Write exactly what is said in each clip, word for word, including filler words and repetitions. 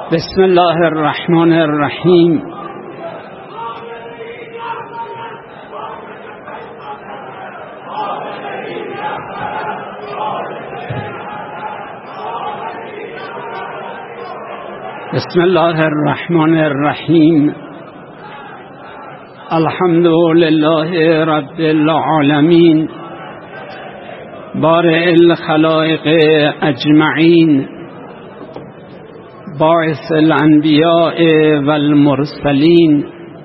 بسم الله الرحمن الرحیم. بسم الله الرحمن الرحیم. الحمد لله رب العالمین بارئ الخلائق اجمعین باعث الانبیاء والمرسلین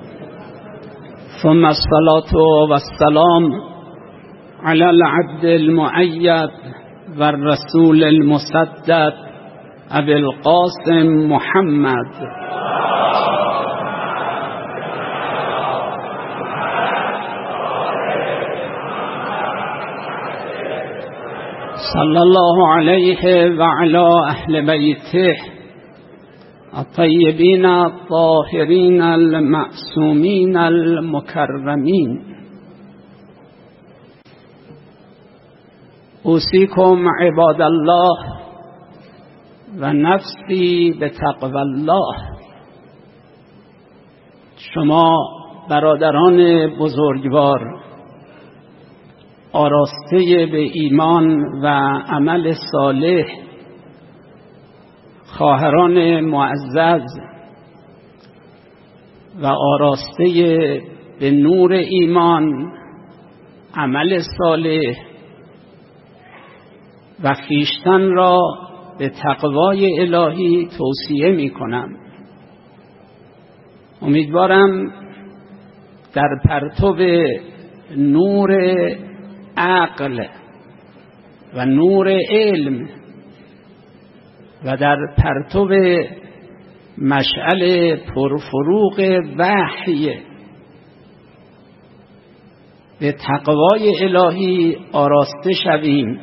ثم الصلاة والسلام علی العبد المؤید والرسول المسدد ابی القاسم محمد صلی الله علیه و علی اهل بیته الطیبین الطاهرین المعصومین المکرمین. اوصیکم عباد الله و نفسی بتقوی الله. شما برادران بزرگوار، آراسته به ایمان و عمل صالح، خواهران معزز و آراسته به نور ایمان، عمل صالح و خویشتن را به تقوای الهی توصیه می کنم. امیدوارم در پرتو نور عقل و نور علم و در پرتو مشعل پرفروغ وحی به تقوای الهی آراسته شویم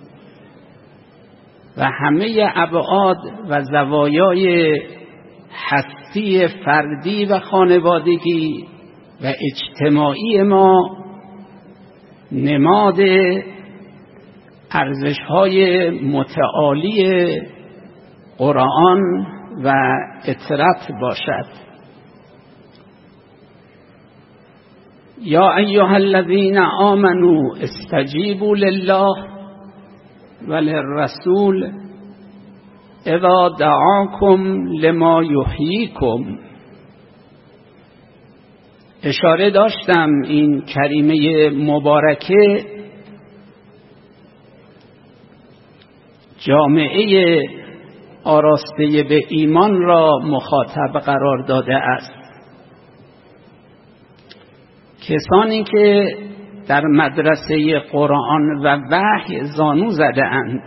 و همه ابعاد و زوایای هستی فردی و خانوادگی و اجتماعی ما نماد ارزش‌های متعالی قرآن و اطرت باشد. یا ایها الذین آمنوا استجیبوا لله وللرسول اذا دعاکم لما یحییکم. اشاره داشتم این کریمه مبارکه جامعه آراسته به ایمان را مخاطب قرار داده است. کسانی که در مدرسه قرآن و وحی زانو زده اند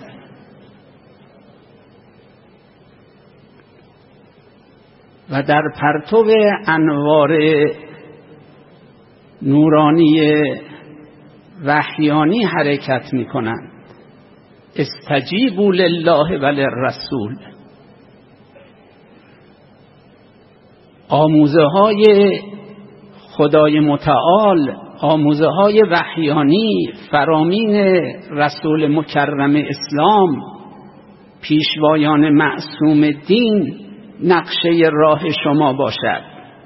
و در پرتو انوار نورانی وحیانی حرکت می کنند. استجیبوا لله وللرسول. آموزه های خدای متعال، آموزه های وحیانی فرامین رسول مکرم اسلام، پیشوایان معصوم دین نقشه راه شما باشد.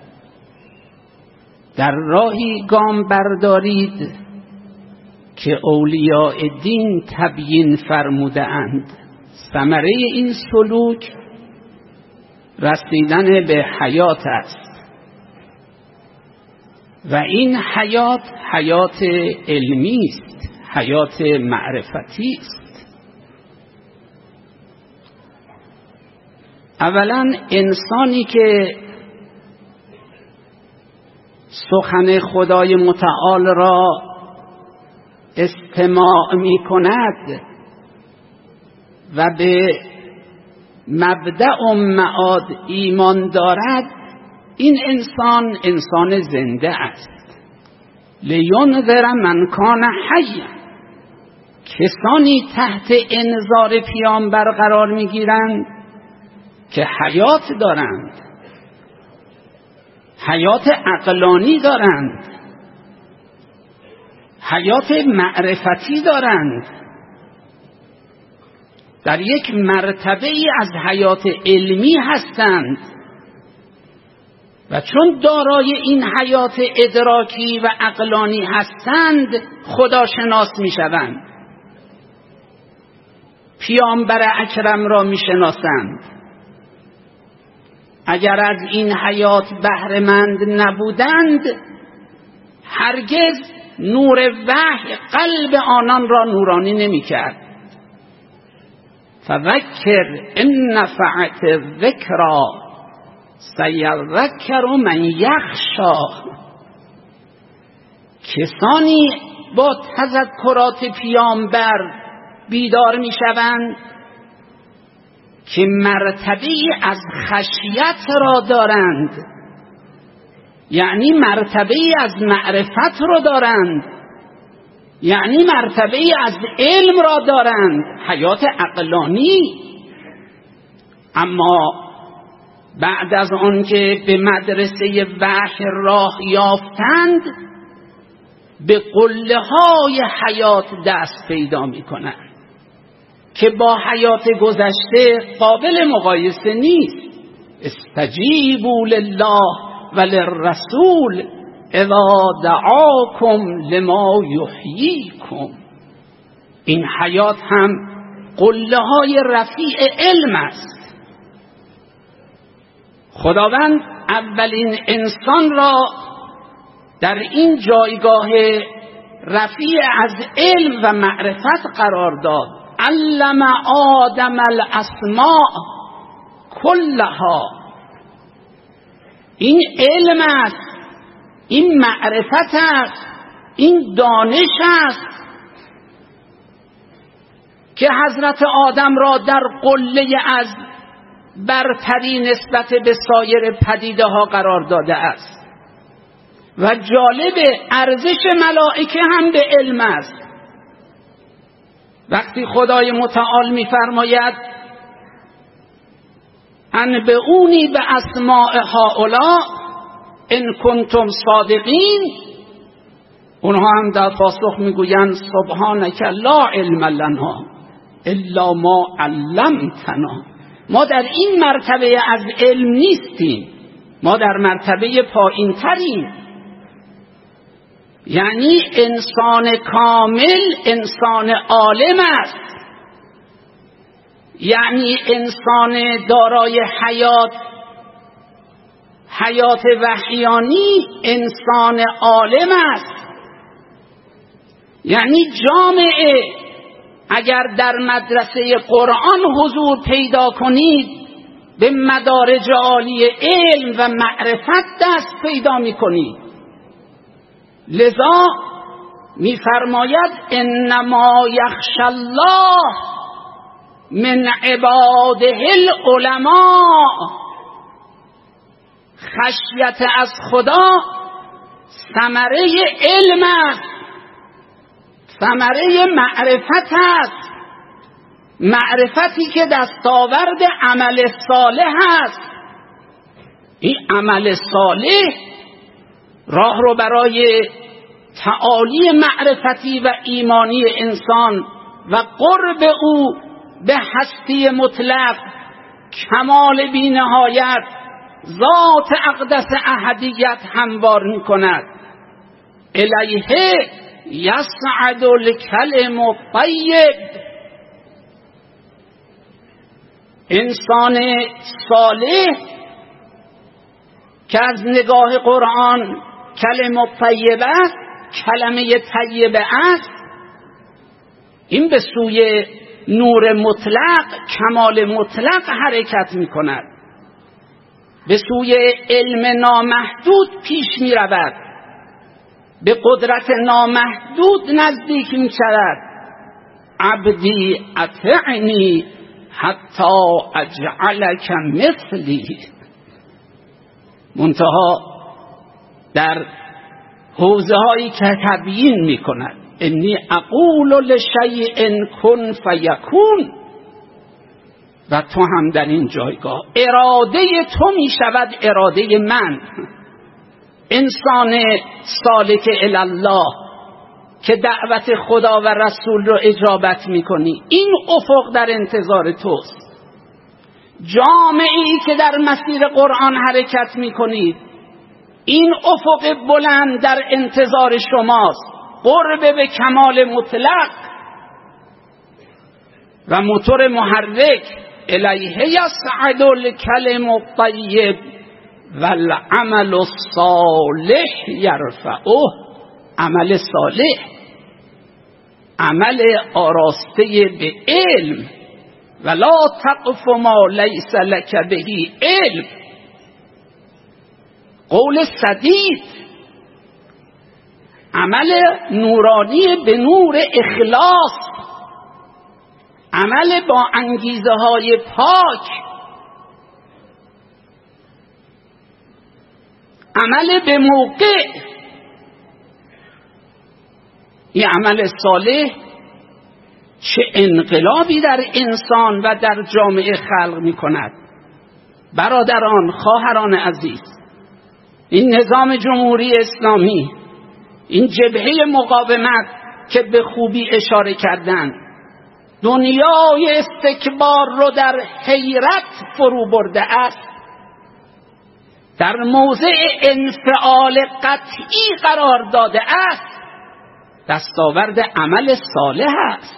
در راهی گام بردارید که اولیاء دین تبیین فرموده اند. ثمره این سلوک رسیدن به حیات است و این حیات حیات علمی است، حیات معرفتی است. اولا انسانی که سخن خدای متعال را استماع می کند و به مبدأ و معاد ایمان دارد، این انسان انسان زنده است. لینذر من کان حیا. کسانی تحت انذار پیامبر قرار می گیرند که حیات دارند، حیات عقلانی دارند، حیات معرفتی دارند. در یک مرتبه ای از حیات علمی هستند و چون دارای این حیات ادراکی و عقلانی هستند خداشناس می شوند. پیامبر اکرم را می شناسند. اگر از این حیات بهره مند نبودند هرگز نور وحی قلب آنان را نورانی نمی کرد. فذکر ان نفعت الذکری سیذکر من یخشی. کسانی با تذکرات پیامبر بیدار می شوند که مرتبه از خشیت را دارند، یعنی مرتبه از معرفت را دارند، یعنی مرتبه از علم را دارند، حیات عقلانی. اما بعد از آن که به مدرسه وحی راه یافتند به قله های حیات دست پیدا می کنند که با حیات گذشته قابل مقایسه نیست. استجیبوا لله و للرسول اذا دعاکم لما یحییکم. این حیات هم قله های رفیع علم است. خداوند اولین انسان را در این جایگاه رفیع از علم و معرفت قرار داد. علم آدم الاسماء کلها. این علم است، این معرفت است، این دانش است که حضرت آدم را در قله از برتری نسبت به سایر پدیده ها قرار داده است. و جالب ارزش ملائکه هم به علم است. وقتی خدای متعال می‌فرماید انبئونی به اسماء هؤلاء ان کنتم صادقین، اونها هم در پاسخ میگویند سبحانک لا علم لنا الا ما علمتنا. ما در این مرتبه از علم نیستیم، ما در مرتبه پایین تریم. یعنی انسان کامل انسان عالم است، یعنی انسان دارای حیات حیات وحیانی انسان عالم است. یعنی جامعه اگر در مدرسه قرآن حضور پیدا کنید به مدارج عالی علم و معرفت دست پیدا می کنید. لذا می‌فرماید انما یخشی الله من عباده العلماء. خشیت از خدا ثمره علم است، ثمره معرفت است، معرفتی که دستاورد عمل صالح است. این عمل صالح راه رو برای تعالی معرفتی و ایمانی انسان و قرب او به هستی مطلق، کمال بی نهایت، ذات اقدس احدیت هموار می کند. الیه یصعد الکلم الطیب. انسان صالح که از نگاه قرآن کلمه طیبه است، کلمه طیبه است، این به سوی نور مطلق، کمال مطلق حرکت می کند، به سوی علم نامحدود پیش می رود، به قدرت نامحدود نزدیک می شود. عبدی اطعنی حتی اجعلک مثلی. منتها در حوزه هایی که تبیین می کند انی اقول لشیء کن فیکون، و تو هم در این جایگاه اراده تو می شود اراده من. انسان سالک الی الله که دعوت خدا و رسول رو اجابت میکنی. این افق در انتظار توست. جامعه‌ای که در مسیر قرآن حرکت میکنید، این افق بلند در انتظار شماست. قرب به کمال مطلق و موتور محرک. الیه یصعد الکلم الطیب والعمل الصالح یرفعه. عمل صالح، عمل آراسته به علم. ولا تقف ما لیس لک به علم. قول سدید، عمل نورانی به نور اخلاص، عمل با انگیزه های پاک، عمل به موقع. این عمل صالح چه انقلابی در انسان و در جامعه خلق می کند. برادران، خواهران عزیز، این نظام جمهوری اسلامی، این جبهه مقاومت که به خوبی اشاره کردند، دنیای استکبار رو در حیرت فرو برده است. در موضع انفعال قطعی قرار داده است. دستاورد عمل صالح است.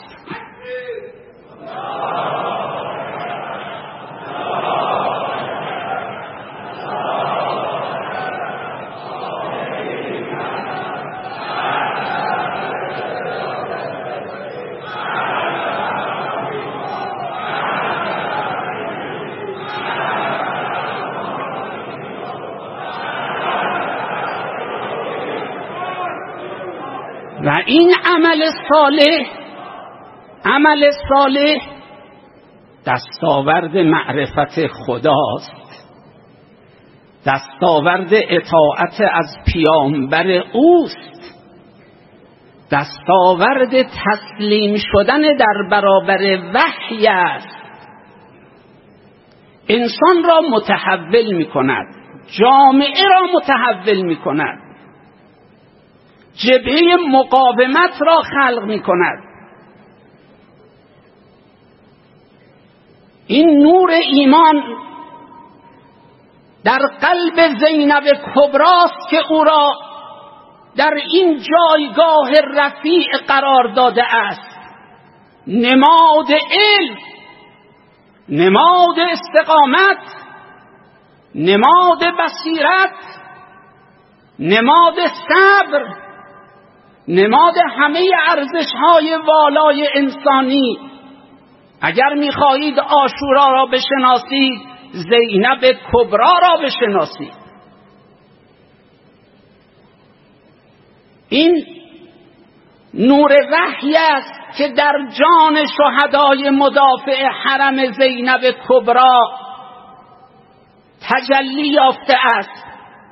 و این عمل صالح، عمل صالح دستاورد معرفت خداست، دستاورد اطاعت از پیامبر اوست، دستاورد تسلیم شدن در برابر وحی است. انسان را متحول می کند، جامعه را متحول می کند، جبهه مقاومت را خلق می کند. این نور ایمان در قلب زینب کبراست که او را در این جایگاه رفیع قرار داده است. نماد علم، نماد استقامت، نماد بصیرت، نماد صبر، نماد همه ارزش‌های والای انسانی. اگر می‌خواهید عاشورا را بشناسید، زینب کبرا را بشناسید. این نور وحی است که در جان شهدای مدافع حرم زینب کبرا تجلی یافته است.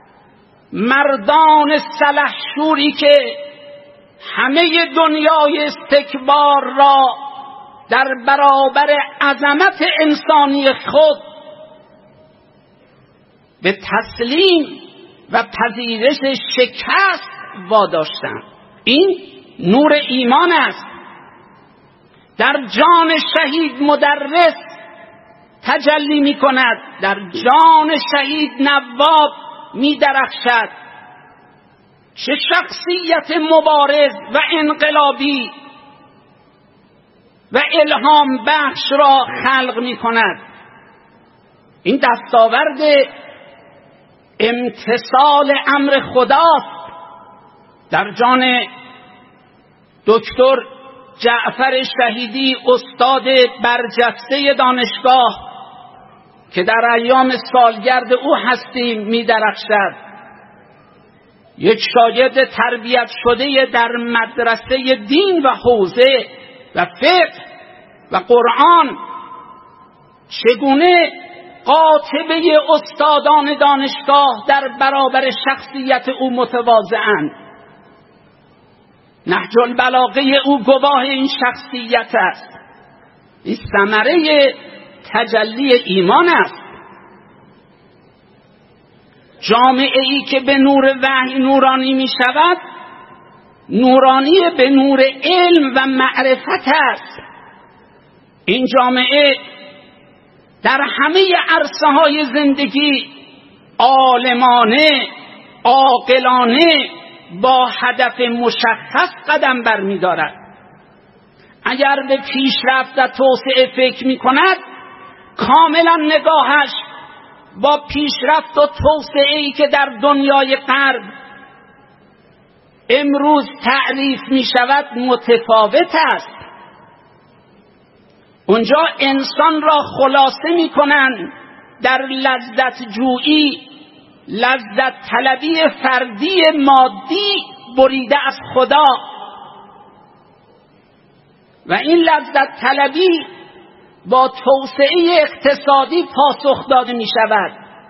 مردان سلحشوری که همه دنیای استکبار را در برابر عظمت انسانی خود به تسلیم و پذیرش شکست واداشتند. این نور ایمان است. در جان شهید مدرس تجلی می کند، در جان شهید نواب می درخشد. چه شخصیت مبارز و انقلابی و الهام بخش را خلق می کند. این دستاورد امتثال امر خداست. در جان دکتر جعفر شهیدی، استاد برجسته دانشگاه که در ایام سالگرد او هستیم، می درخشد. یک شاگرد تربیت شده در مدرسه دین و حوزه و فقه و قرآن چگونه قاطبه استادان دانشگاه در برابر شخصیت او متواضعند. نهج البلاغه او گواه این شخصیت است. این ثمره تجلی ایمان است. جامعه ای که به نور وحی نورانی می شود، نورانی به نور علم و معرفت است. این جامعه در همه عرصه های زندگی عالمانه، عاقلانه، با هدف مشخص قدم برمی دارد. اگر به پیشرفت و توسعه فکر می کند، کاملا نگاهش با پیشرفت و توسعه‌ای که در دنیای غرب امروز تعریف می شود متفاوت است. اونجا انسان را خلاصه می کنند در لذت جویی، لذت طلبی فردی مادی بریده از خدا، و این لذت طلبی با توسعه اقتصادی پاسخ داده می شود.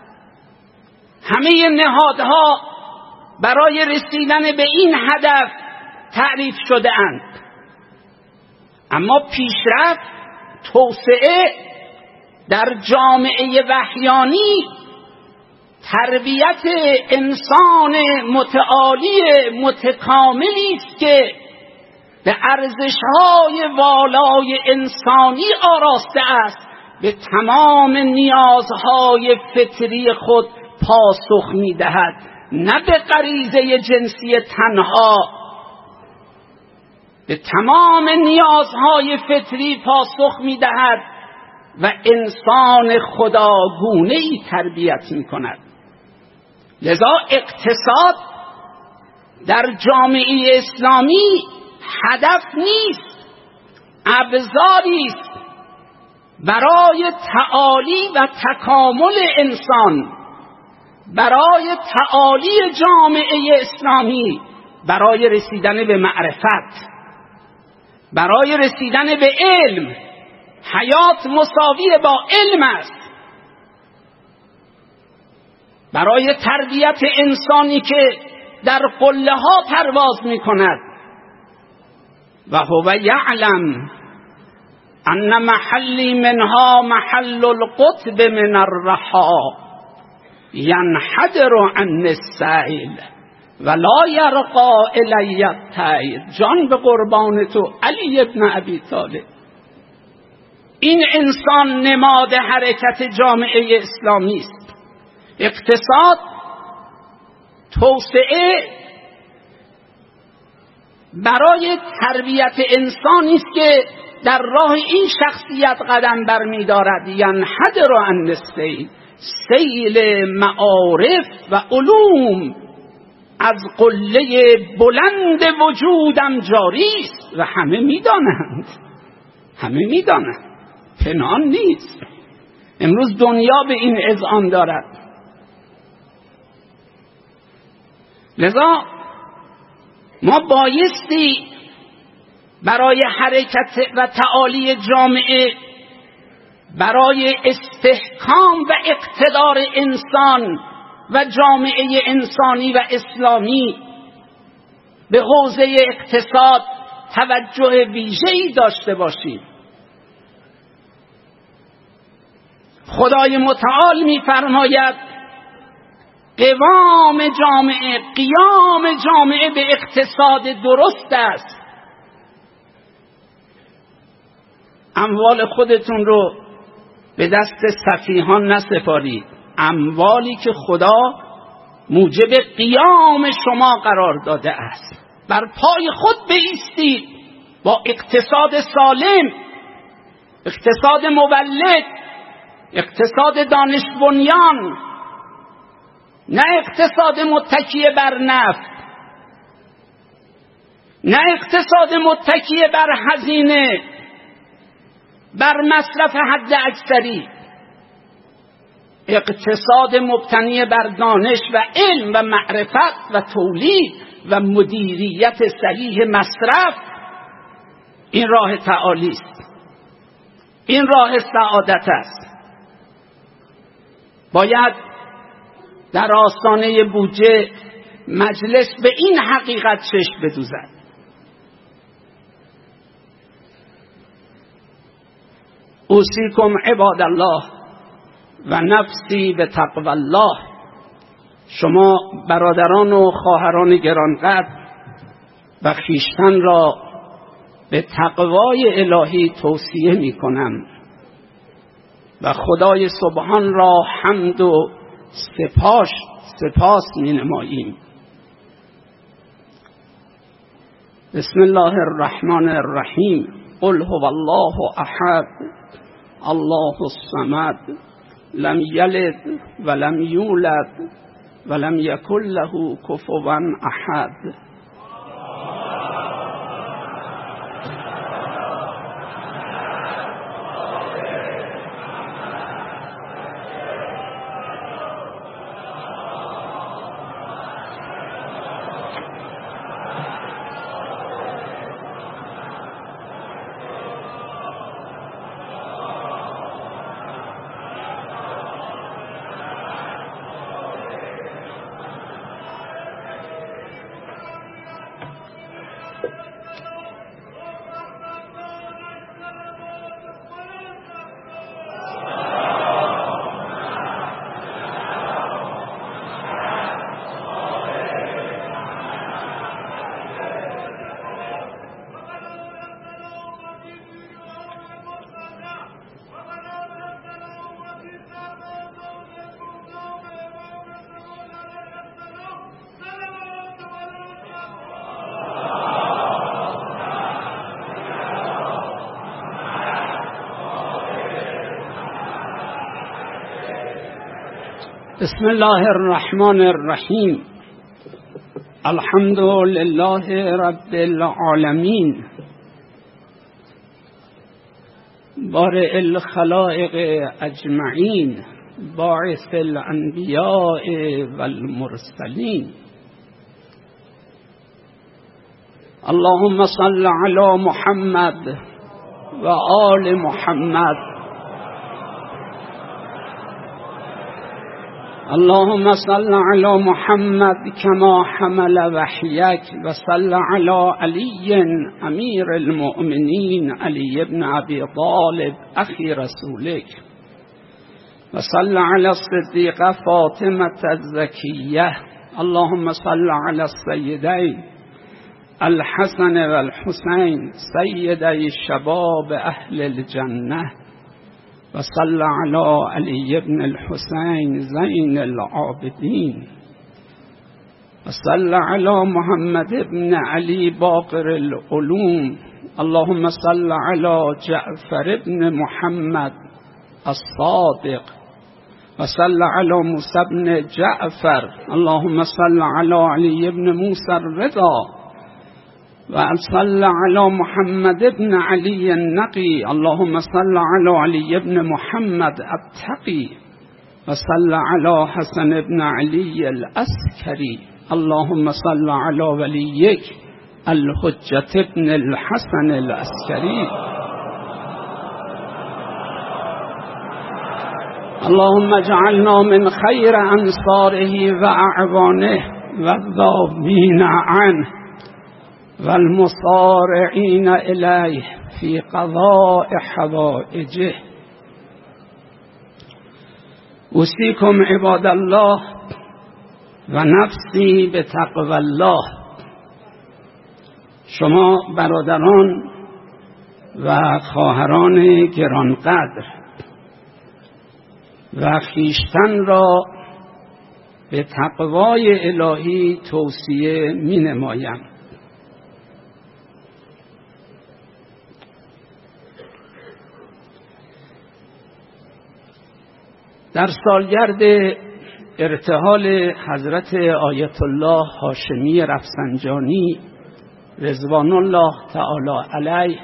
همه نهادها برای رسیدن به این هدف تعریف شده اند، اما پیشرفت، توسعه در جامعه وحیانی تربیت انسان متعالی متکاملی است که به ارزش‌های والای انسانی آراسته است، به تمام نیازهای فطری خود پاسخ می‌دهد، نه به غریزه جنسی تنها. به تمام نیازهای فطری پاسخ می‌دهد و انسان خداگونه‌ای تربیت می‌کند. لذا اقتصاد در جامعه اسلامی هدف نیست، ابزاری است برای تعالی و تکامل انسان، برای تعالی جامعه اسلامی، برای رسیدن به معرفت، برای رسیدن به علم. حیات مساوی با علم است. برای تربیت انسانی که در قله ها پرواز می کند. و هو یعلم ان محلی منها محل القطب من الرحا ینحدر عن السیل ولا یرقا الی الطیر. جان به قربان تو علی ابن ابی طالب. این انسان نماد حرکت جامعه اسلامی است. اقتصاد، توسعه برای تربیت انسانی است که در راه این شخصیت قدم برمی‌دارد. ینحدر عن السیل، سیل معارف و علوم از قله بلند وجودم جاری است و همه می‌دانند، همه می‌دانند، پنهان نیست. امروز دنیا به این اذعان دارد. لذا ما بایستی برای حرکت و تعالی جامعه، برای استحکام و اقتدار انسان و جامعه انسانی و اسلامی به حوزه اقتصاد توجه ویژه‌ای داشته باشیم. خدای متعال می‌فرماید قوام جامعه، قیام جامعه به اقتصاد درست است. اموال خودتون رو به دست سفیهان نسپارید. اموالی که خدا موجب قیام شما قرار داده است، بر پای خود بایستید با اقتصاد سالم، اقتصاد مولد، اقتصاد دانش بنیان، نه اقتصاد متکی بر نفت، نه اقتصاد متکی بر هزینه، بر مصرف حد اکثری. اقتصاد مبتنی بر دانش و علم و معرفت و تولید و مدیریت صحیح مصرف، این راه تعالی است، این راه سعادت است. باید در آستانه بودجه مجلس به این حقیقت چشم بدوزد. اوصیکم عباد الله و نفسی به تقوی الله. شما برادران و خواهران گرانقدر و خویشتن را به تقوای الهی توصیه می کنم و خدای سبحان را حمد و سپاس سپاس می نماییم. بسم الله الرحمن الرحیم. قل هو الله احد الله الصمد لم یلد ولم یولد ولم یکن له کفوا احد. بسم الله الرحمن الرحیم. الحمد لله رب العالمین بارئ الخلائق اجمعین باعث الانبیاء والمرسلین. اللهم صل علی محمد و آل محمد. اللهم صل على محمد كما حمل وحيك وصل على علي أمير المؤمنين علي بن أبي طالب أخي رسولك وصل على الصديقة فاطمة الزكية. اللهم صل على السيدين الحسن والحسين سيدي شباب أهل الجنة وصل على علي بن الحسين زين العابدين وصل على محمد بن علي باقر العلوم. اللهم صل على جعفر بن محمد الصادق وصل على موسى بن جعفر. اللهم صل على علي بن موسى الرضا وصل على محمد بن علي النقي. اللهم صل على علي بن محمد التقي وصل على حسن بن علي العسكري. اللهم صل على وليك الحجة بن الحسن العسكري. اللهم اجعلنا من خير أنصاره وأعوانه والذابين عنه والمصارعين إليه في قضاء حوائجه. اوصیکم عباد الله و نفسی به تقوی الله. شما برادران و خواهران گرانقدر و خویشتن را به تقوای الهی توصیه می نمایم. در سالگرد ارتحال حضرت آیت الله هاشمی رفسنجانی رضوان الله تعالی علیه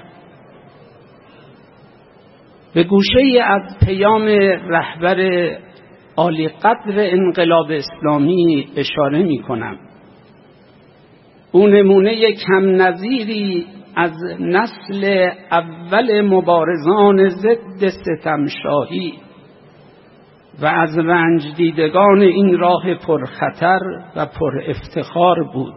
به گوشه از پیام رهبر عالی قدر انقلاب اسلامی اشاره می کنم. او نمونه کم نظیری از نسل اول مبارزان ضد ستمشاهی و از رنج دیدگان این راه پرخطر و پر افتخار بود.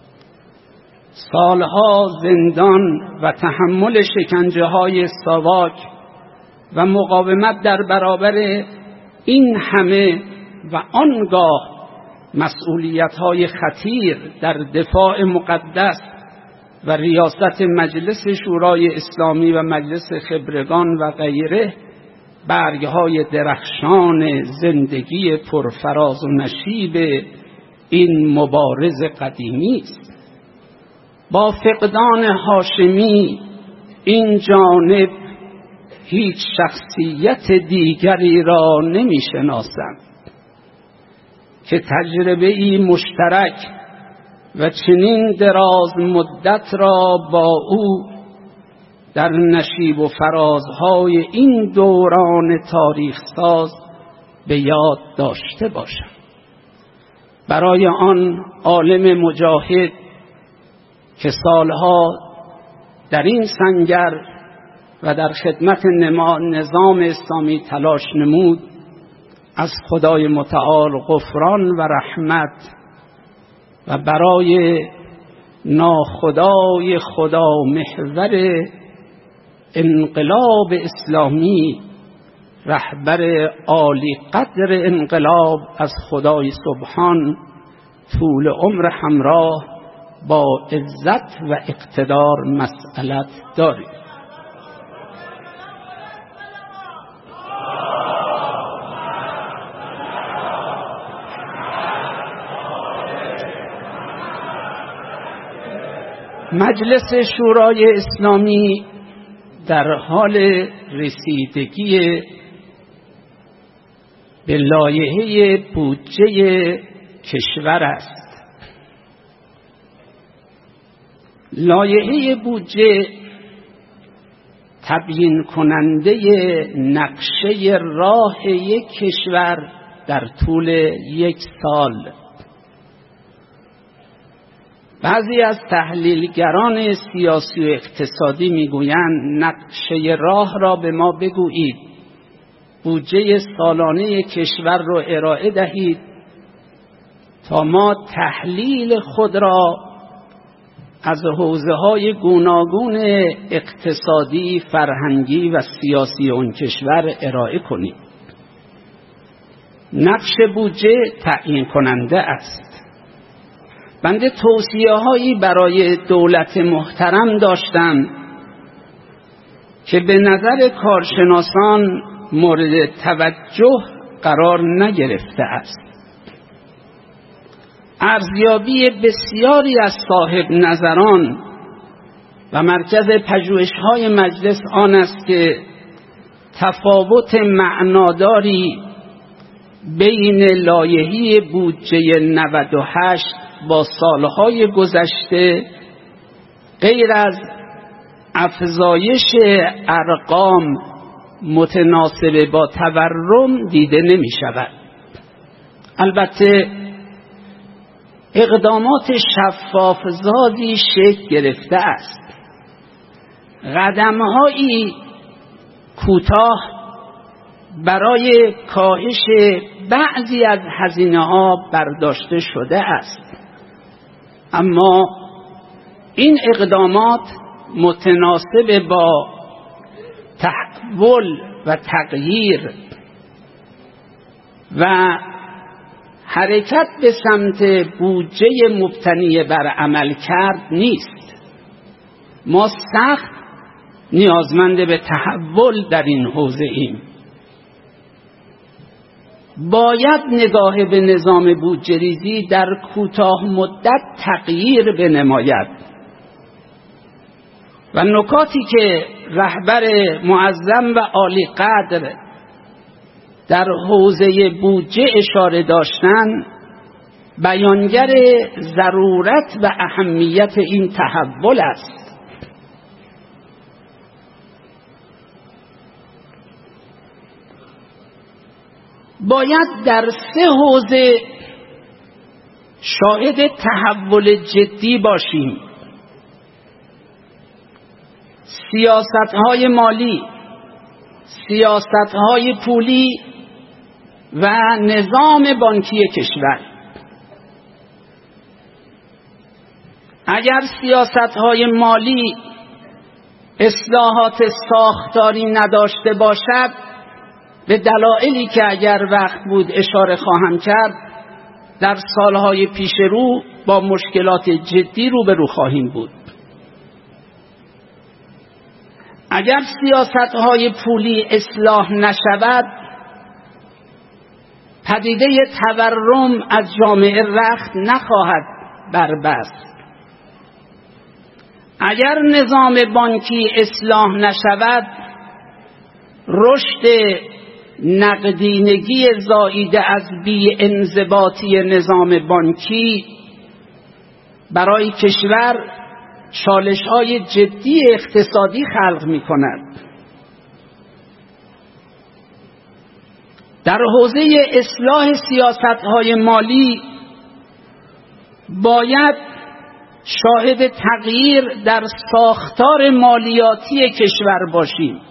سالها زندان و تحمل شکنجه های ساواک و مقاومت در برابر این همه و آنگاه مسئولیت های خطیر در دفاع مقدس و ریاست مجلس شورای اسلامی و مجلس خبرگان و غیره برگهای درخشان زندگی پرفراز و نشیب این مبارز قدیمی است. با فقدان هاشمی این جانب هیچ شخصیت دیگری را نمی شناسم که تجربه ای مشترک و چنین دراز مدت را با او در نشیب و فرازهای این دوران تاریخ ساز به یاد داشته باشم. برای آن عالم مجاهد که سالها در این سنگر و در خدمت نظام اسلامی تلاش نمود، از خدای متعال غفران و رحمت و برای ناخدای خدا محور انقلاب اسلامی رهبر عالی قدر انقلاب از خدای سبحان طول عمر همراه با عزت و اقتدار مسئلت داریم. مجلس شورای اسلامی در حال رسیدگی به لایحه بودجه کشور است. لایحه بودجه تبیین کننده نقشه راه یک کشور در طول یک سال. بعضی از تحلیلگران سیاسی و اقتصادی میگویند نقشه راه را به ما بگویید، بودجه سالانه کشور را ارائه دهید تا ما تحلیل خود را از حوزه‌های گوناگون اقتصادی، فرهنگی و سیاسی اون کشور ارائه کنیم. نقش بودجه تعیین کننده است. بنده توصیه هایی برای دولت محترم داشتم که به نظر کارشناسان مورد توجه قرار نگرفته است. ارزیابی بسیاری از صاحب نظران و مرکز پژوهش‌های مجلس آن است که تفاوت معناداری بین لایحه بودجه نود و هشت با سالهای گذشته غیر از افزایش ارقام متناسب با تورم دیده نمی شود. البته اقدامات شفاف زادی شکل گرفته است. قدم‌هایی کوتاه برای کاهش بعضی از هزینه‌ها برداشته شده است، اما این اقدامات متناسب با تحول و تغییر و حرکت به سمت بودجه مبتنی بر عمل کرد نیست. ما سخت نیازمند به تحول در این حوزه ایم. باید نگاه به نظام بودجه ریزی در کوتاه مدت تغییر بنماید و نکاتی که رهبر معظم و عالی قدر در حوزه بودجه اشاره داشتند بیانگر ضرورت و اهمیت این تحول است. باید در سه حوزه شاهد تحول جدی باشیم: سیاست‌های مالی، سیاست‌های پولی و نظام بانکی کشور. اگر سیاست‌های مالی اصلاحات ساختاری نداشته باشد، به دلایلی که اگر وقت بود اشاره خواهم کرد، در سالهای پیش رو با مشکلات جدی روبرو خواهیم بود. اگر سیاست‌های پولی اصلاح نشود، پدیده تورم از جامعه رخت نخواهد بربست. اگر نظام بانکی اصلاح نشود، رشد نقدینگی زاییده از بی انضباطی نظام بانکی برای کشور چالش‌های جدی اقتصادی خلق می‌کند. در حوزه اصلاح سیاست‌های مالی باید شاهد تغییر در ساختار مالیاتی کشور باشیم.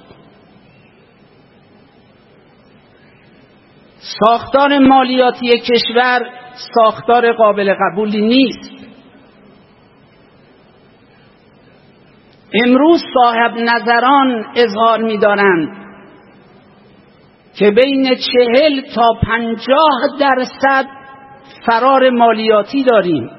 ساختار مالیاتی کشور ساختار قابل قبولی نیست. امروز صاحب نظران اظهار می‌دارند که بین چهل تا پنجاه درصد فرار مالیاتی داریم،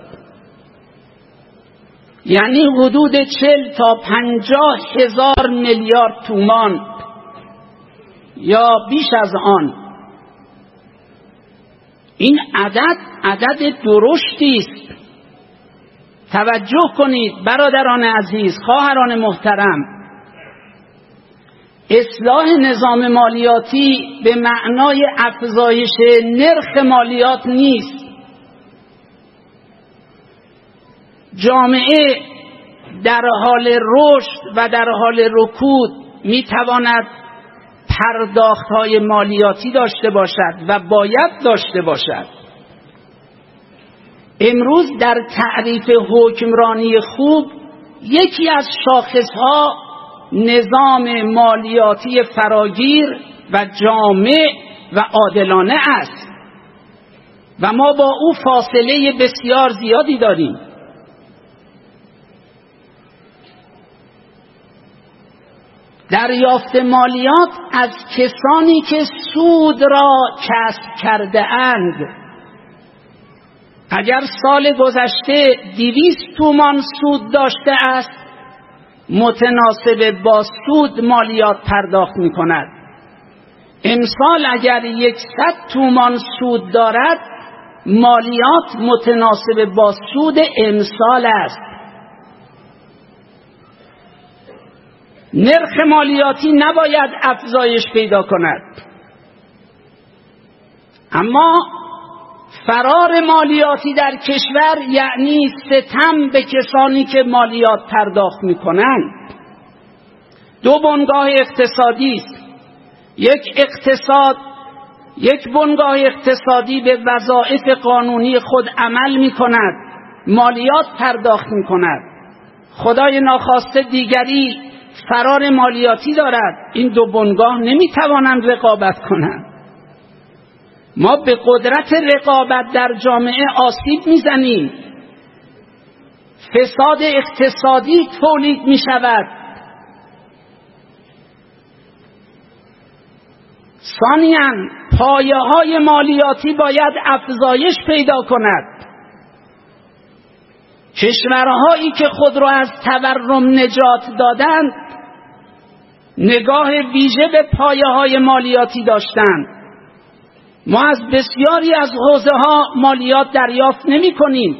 یعنی حدود چهل تا پنجاه هزار میلیارد تومان یا بیش از آن. این عدد عدد درشتی است. توجه کنید برادران عزیز، خواهران محترم، اصلاح نظام مالیاتی به معنای افزایش نرخ مالیات نیست. جامعه در حال رشد و در حال رکود میتواند پرداخت‌های مالیاتی داشته باشد و باید داشته باشد. امروز در تعریف حکمرانی خوب یکی از شاخصها نظام مالیاتی فراگیر و جامع و عادلانه است و ما با او فاصله بسیار زیادی داریم. دریافت مالیات از کسانی که سود را کسب کرده اند. اگر سال گذشته دویست تومان سود داشته است، متناسب با سود مالیات پرداخت می کند. امسال اگر یکصد تومان سود دارد، مالیات متناسب با سود امسال است. نرخ مالیاتی نباید افزایش پیدا کند، اما فرار مالیاتی در کشور یعنی ستم به کسانی که مالیات پرداخت می‌کنند. دو بنگاه اقتصادی است. یک اقتصاد یک بنگاه اقتصادی به وظایف قانونی خود عمل می‌کند، مالیات پرداخت می‌کند. خدای ناخواسته دیگری فرار مالیاتی دارد. این دو بنگاه نمی‌توانند رقابت کنند. ما به قدرت رقابت در جامعه آسیب میزنیم. فساد اقتصادی تولید می شود. ثانیاً پایه های مالیاتی باید افزایش پیدا کند. کشورهایی که خود را از تورم نجات دادند نگاه ویژه به پایه های مالیاتی داشتند. ما از بسیاری از حوزه ها مالیات دریافت نمی کنیم.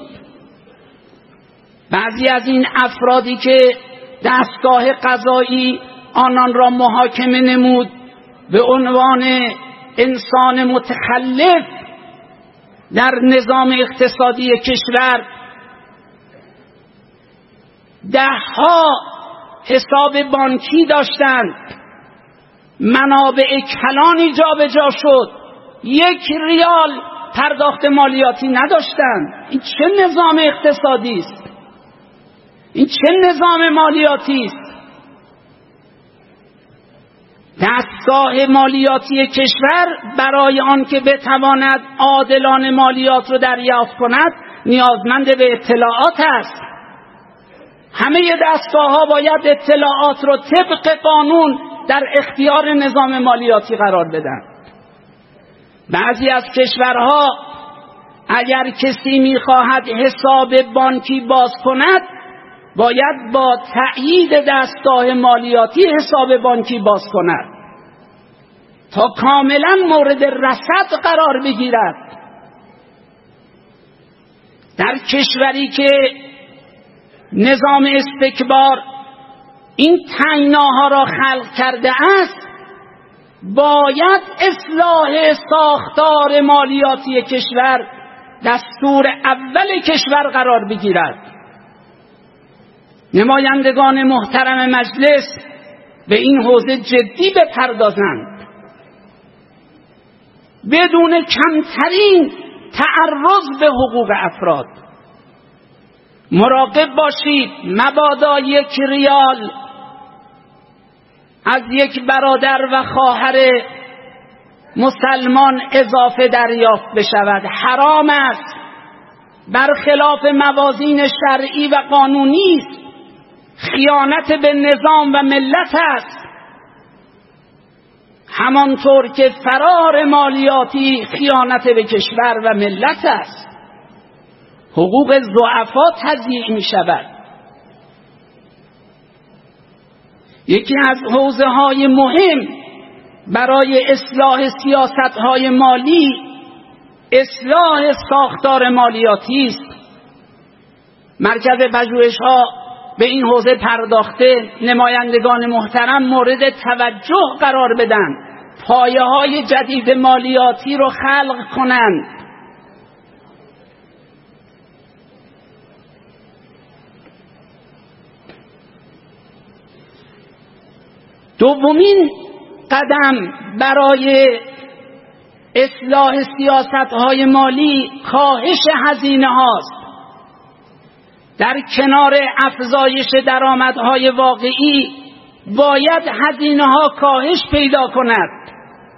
بعضی از این افرادی که دستگاه قضایی آنان را محاکمه نمود به عنوان انسان متخلف در نظام اقتصادی کشور، دهها حساب بانکی داشتند، منابع کلانی جابجا شد، یک ریال پرداخت مالیاتی نداشتند. این چه نظام اقتصادی است؟ این چه نظام مالیاتی است؟ دستگاه مالیاتی کشور برای آن که بتواند عادلانه مالیات را دریافت کند نیازمند به اطلاعات است. همه دستگاه ها باید اطلاعات را طبق قانون در اختیار نظام مالیاتی قرار بدن. بعضی از کشورها اگر کسی میخواهد حساب بانکی باز کند باید با تأیید دستگاه مالیاتی حساب بانکی باز کند تا کاملا مورد رصد قرار بگیرد. در کشوری که نظام استکبار این تنگناها را خلق کرده است، باید اصلاح ساختار مالیاتی کشور دستور اول کشور قرار بگیرد. نمایندگان محترم مجلس به این حوزه جدی بپردازند، بدون کمترین تعرض به حقوق افراد. مراقب باشید مبادا یک ریال از یک برادر و خواهر مسلمان اضافه دریافت بشود. حرام است، برخلاف موازین شرعی و قانونی است، خیانت به نظام و ملت است. همانطور که فرار مالیاتی خیانت به کشور و ملت است. حقوق ضعفا تضییع می شود. یکی از حوزه های مهم برای اصلاح سیاست های مالی اصلاح ساختار مالیاتی است. مرکز پژوهش‌ها به این حوزه پرداخته. نمایندگان محترم مورد توجه قرار بدن، پایه های جدید مالیاتی رو خلق کنند. دومین قدم برای اصلاح سیاست‌های مالی کاهش هزینه هاست. در کنار افزایش درآمدهای واقعی باید هزینه ها کاهش پیدا کند.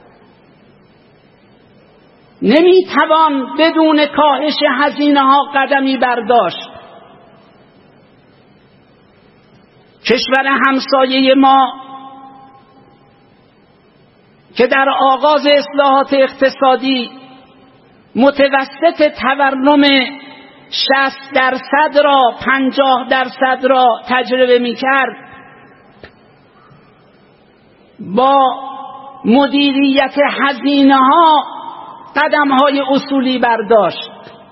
نمیتوان بدون کاهش هزینه ها قدمی برداشت. کشور همسایه ما که در آغاز اصلاحات اقتصادی متوسط تورم شصت درصد را پنجاه درصد را تجربه می کرد، با مدیریت هزینه ها قدم های اصولی برداشت.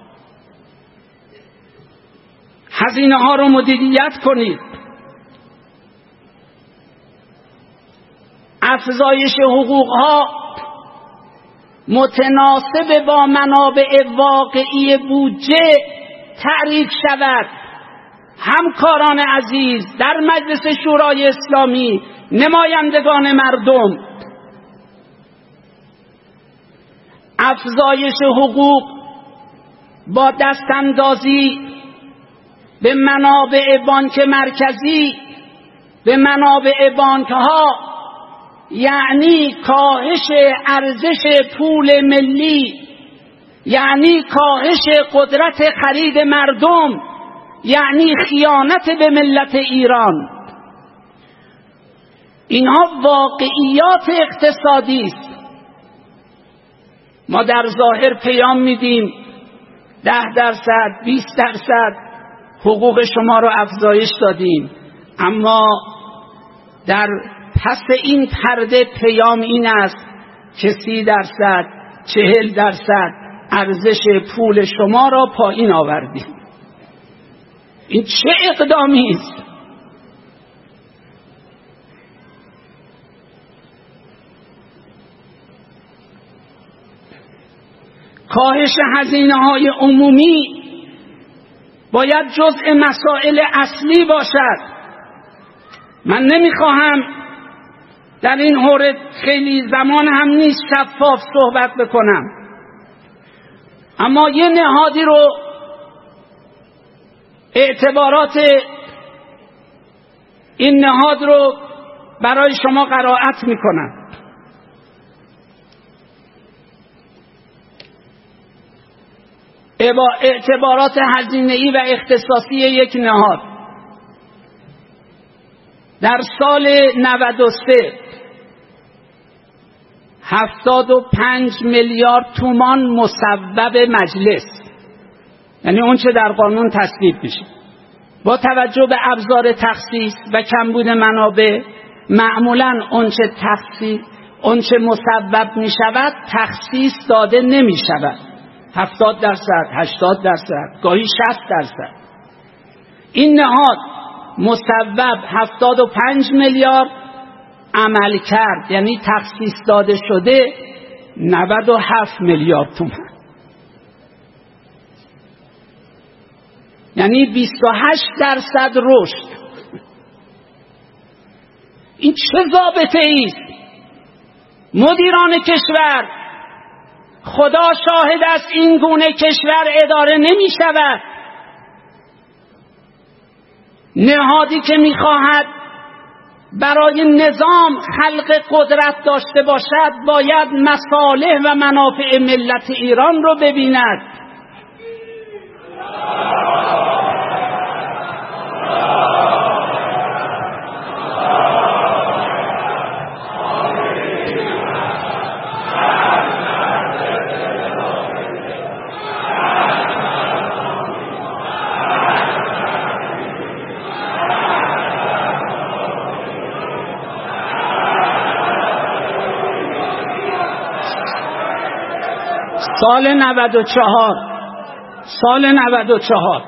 هزینه ها رو مدیریت کنید. افزایش حقوق ها متناسب با منابع واقعی بودجه تعریف شود. همکاران عزیز در مجلس شورای اسلامی، نمایندگان مردم، افزایش حقوق با دستاندازی به منابع بانک مرکزی، به منابع بانک ها، یعنی کاهش ارزش پول ملی، یعنی کاهش قدرت خرید مردم، یعنی خیانت به ملت ایران. اینها واقعیات اقتصادی است. ما در ظاهر پیام میدیم ده درصد، بیست درصد حقوق شما رو افزایش دادیم، اما در پس این پرده پیام این است که سی درصد، چهل درصد ارزش پول شما را پایین آوردیم. این چه اقدامی است؟ کاهش هزینه‌های عمومی باید جزء مسائل اصلی باشد. من نمیخواهم در این مورد، خیلی زمان هم نیست شفاف صحبت بکنم، اما یه نهادی رو اعتبارات این نهاد رو برای شما قرائت میکنم. اعتبارات هزینه‌ای و اختصاصی یک نهاد در سال نود و سه هفتاد و پنج میلیارد تومان مصوب مجلس، یعنی اون چه در قانون تصویب میشه، با توجه به ابزار تخصیص و کمبود منابع معمولاً اونچه تخصیص اونچه مسبب می شود تخصیص داده نمی شود. هفتاد درصد، هشتاد درصد، گاهی شصت درصد. این نهاد مسبب هفتاد و پنج میلیارد، عمل کرد یعنی تخصیص داده شده نود و هفت میلیارد تومان، یعنی بیست و هشت درصد رشد. این چه ضابطه ایست؟ مدیران کشور، خدا شاهد است این گونه کشور اداره نمی شود. نهادی که می خواهد برای نظام خلق قدرت داشته باشد باید مصالح و منافع ملت ایران رو ببیند. سال نود و چهار سال نود و چهار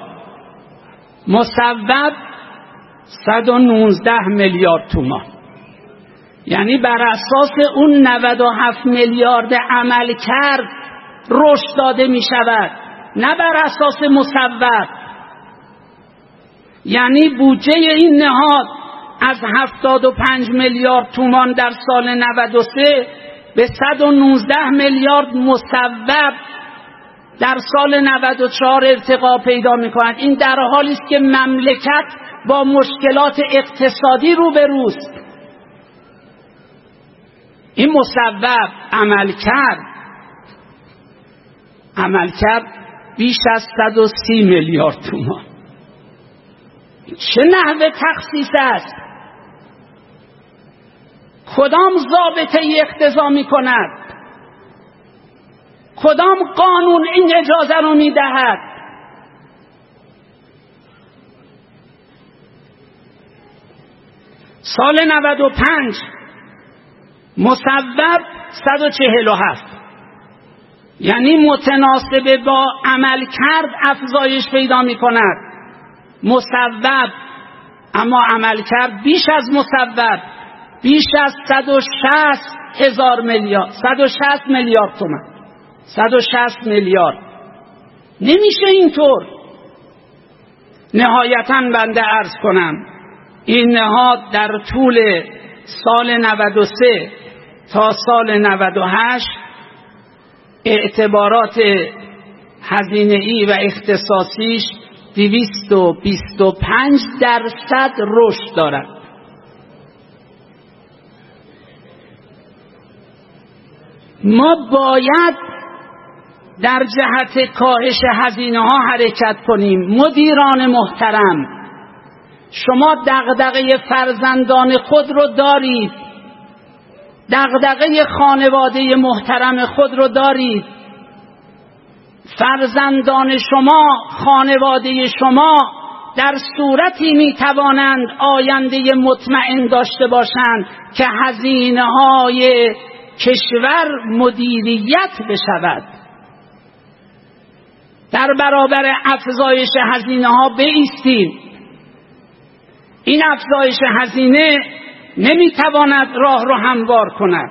مسبب صد و نوزده میلیارد تومان، یعنی بر اساس اون نود و هفت میلیارد عمل کرد رشد داده می شود، نه بر اساس مسبب. یعنی بودجه این نهاد از هفتاد و پنج میلیارد تومان در سال نود و سه به صد و نوزده میلیارد مسبب در سال نود و چهار ارتقا پیدا می‌کند. این در حالی است که مملکت با مشکلات اقتصادی روبروست. این مسبب عمل کرد عمل کرد بیش از صد و سی میلیارد تومان. چه نحوه تخصیص است؟ کدام ضابطه اقتضا می کند؟ کدام قانون این اجازه رو می دهد؟ سال نود و پنج مسبب صد و چهل و هفت، یعنی متناسب با عمل کرد افزایش پیدا می کند. مسبب اما عمل کرد بیش از مسبب بیش از صد و شصت هزار میلیارد صد و شصت میلیارد تومان صد و شصت میلیارد. نمیشه اینطور. نهایتاً بنده عرض کنم این نهاد در طول سال نود و سه تا سال نود و هشت اعتبارات هزینه‌ای و اختصاصیش دویست و بیست و پنج درصد رشد دارد. ما باید در جهت کاهش هزینه ها حرکت کنیم. مدیران محترم، شما دغدغه فرزندان خود رو دارید، دغدغه خانواده محترم خود رو دارید. فرزندان شما، خانواده شما در صورتی می توانند آینده مطمئن داشته باشند که هزینه های کشور مدیریت بشود. در برابر افزایش هزینه ها بایستیم. این افزایش هزینه نمیتواند راه رو هموار کند.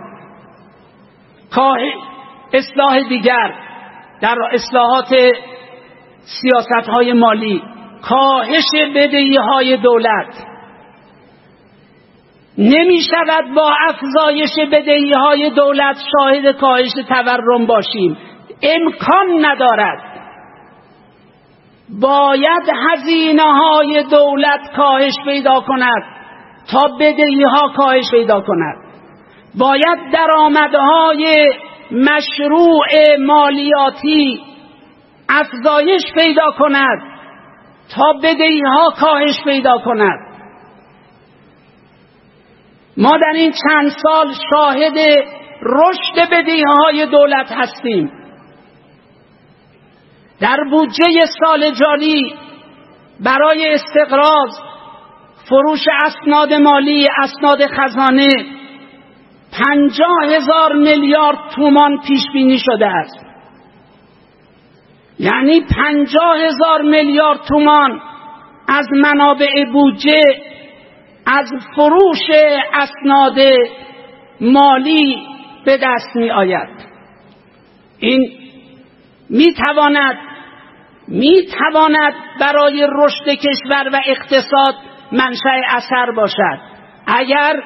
اصلاح دیگر در اصلاحات سیاست های مالی، کاهش بدهی های دولت. نمی شود با افزایش بدهی های دولت شاهد کاهش تورم باشیم، امکان ندارد. باید هزینه های دولت کاهش پیدا کند تا بدهی ها کاهش پیدا کند. باید درآمدهای مشروع مالیاتی افزایش پیدا کند تا بدهی ها کاهش پیدا کند. ما در این چند سال شاهد رشد بدهی های دولت هستیم. در بودجه سال جاری برای استقراض، فروش اسناد مالی، اسناد خزانه پنجاه هزار میلیارد تومان پیش بینی شده است. یعنی پنجاه هزار میلیارد تومان از منابع بودجه از فروش اسناد مالی به دست می آید. این می تواند می تواند برای رشد کشور و اقتصاد منشأ اثر باشد اگر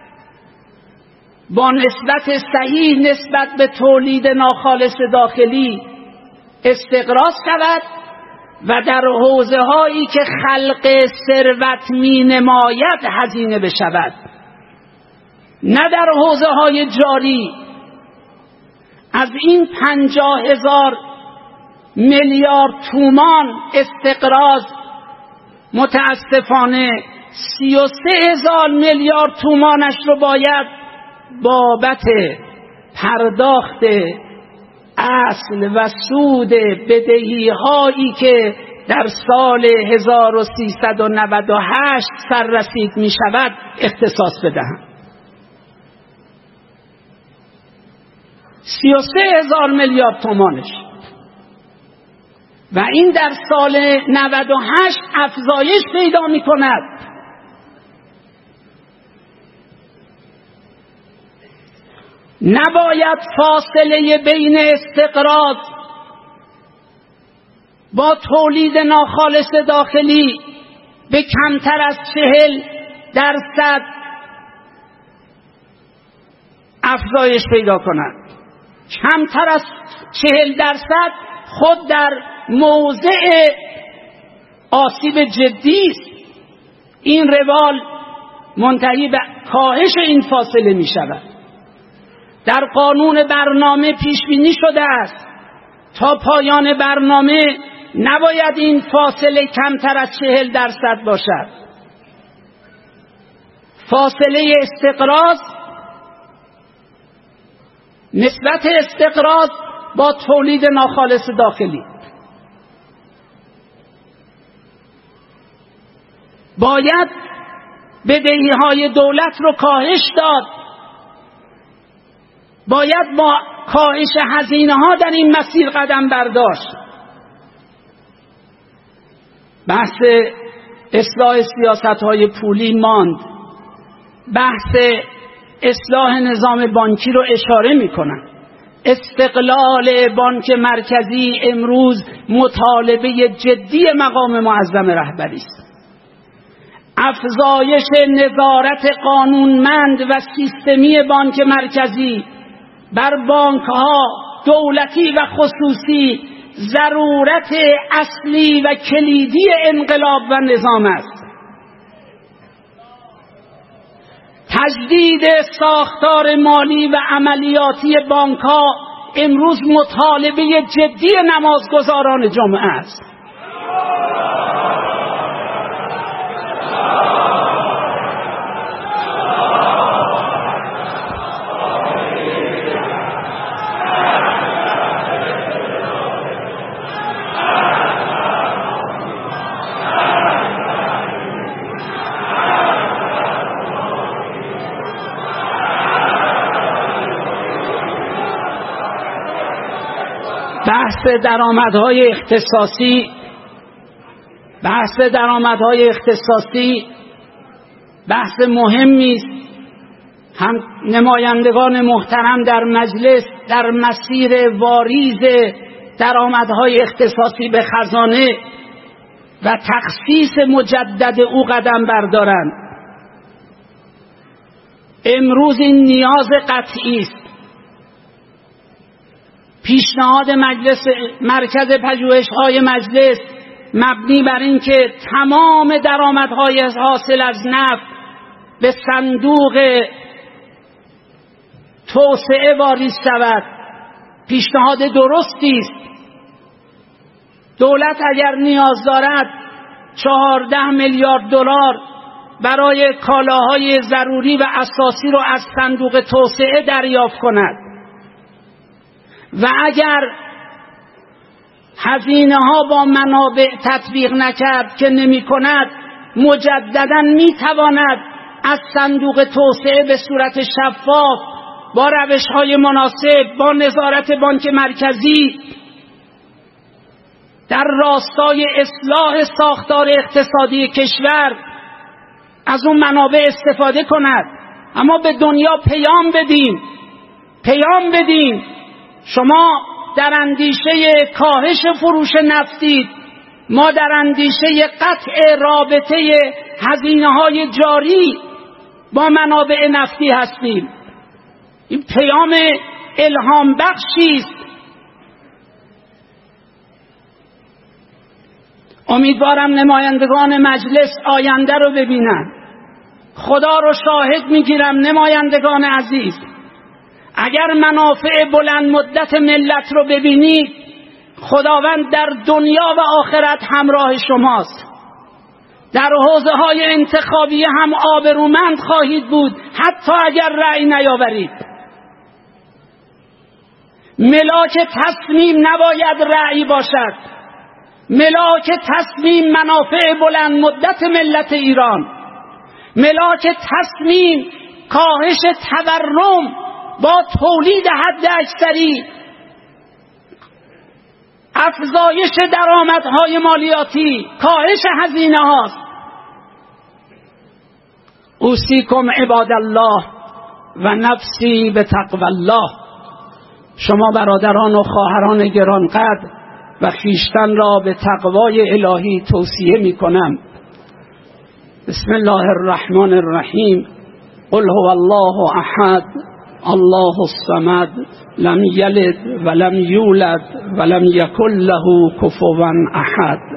با نسبت صحیح نسبت به تولید ناخالص داخلی استقراض شود و در حوزه هایی که خلق ثروت می نماید هزینه بشود، نه در حوزه های جاری. از این پنجاه هزار میلیارد تومان استقراض متاسفانه سی و سه هزار میلیارد تومانش رو باید بابت پرداخت اصل و سود بدهی هایی که در سال هزار و سیصد و نود و هشت سررسید می شود اختصاص بدهم. سی و سه هزار میلیارد تومانش و این در سال نود و هشت افزایش پیدا می کند. نباید فاصله بین استقراض با تولید ناخالص داخلی به کمتر از چهل درصد افزایش پیدا کند. کمتر از چهل درصد خود در موضع آسیب جدی است. این روال منتهی به کاهش این فاصله می شود. در قانون برنامه پیش بینی شده است تا پایان برنامه نباید این فاصله کمتر از چهل درصد باشد. فاصله استقراض، نسبت استقراض با تولید ناخالص داخلی باید بدهی های دولت رو کاهش داد. باید با کاهش هزینه ها در این مسیر قدم برداشت. بحث اصلاح سیاست های پولی ماند. بحث اصلاح نظام بانکی رو اشاره می کنم. استقلال بانک مرکزی امروز مطالبه جدی مقام معظم رهبری است. افزایش نظارت قانونمند و سیستمی بانک مرکزی بر بانک‌ها دولتی و خصوصی ضرورت اصلی و کلیدی انقلاب و نظام است. تجدید ساختار مالی و عملیاتی بانک‌ها امروز مطالبه جدی نمازگزاران جمعه است. بحث درآمدهای اختصاصی بحث درآمدهای اختصاصی بحث مهمی است. هم نمایندگان محترم در مجلس در مسیر واریز درآمدهای اختصاصی به خزانه و تخصیص مجدد او قدم بردارند. امروز این نیاز قطعی است. پیشنهاد مجلس مرکز پژوهش‌های مجلس مبنی بر این که تمام درآمدهای حاصل از نفت به صندوق توسعه واریز شود پیشنهاد درستی است. دولت اگر نیاز دارد چهارده میلیارد دلار برای کالاهای ضروری و اساسی را از صندوق توسعه دریافت کند و اگر هزینه ها با منابع تطبیق نکرد که نمی کند، مجددا می تواند از صندوق توسعه به صورت شفاف با روش های مناسب، با نظارت بانک مرکزی در راستای اصلاح ساختار اقتصادی کشور از اون منابع استفاده کند. اما به دنیا پیام بدیم پیام بدیم شما در اندیشه کاهش فروش نفتید، ما در اندیشه قطع رابطه هزینه‌های جاری با منابع نفتی هستیم. این پیام الهام بخشی است. امیدوارم نمایندگان مجلس آینده رو ببینن. خدا رو شاهد میگیرم نمایندگان عزیز، اگر منافع بلند مدت ملت رو ببینید، خداوند در دنیا و آخرت همراه شماست. در حوزه های انتخابی هم آبرومند خواهید بود، حتی اگر رأی نیاورید. ملاک تصمیم نباید رأی باشد. ملاک تصمیم منافع بلند مدت ملت ایران، ملاک تصمیم کاهش تورم با تولید حد اکثری، افزایش درآمدهای مالیاتی، کاهش هزینه هاست. اوصیکم عباد الله و نفسی به تقوی الله. شما برادران و خواهران گرانقدر و خویشتن را به تقوای الهی توصیه می کنم. بسم الله الرحمن الرحیم. قل هو الله احد الله الصمد لم یلد ولم یولد ولم یکن له کفوا احد.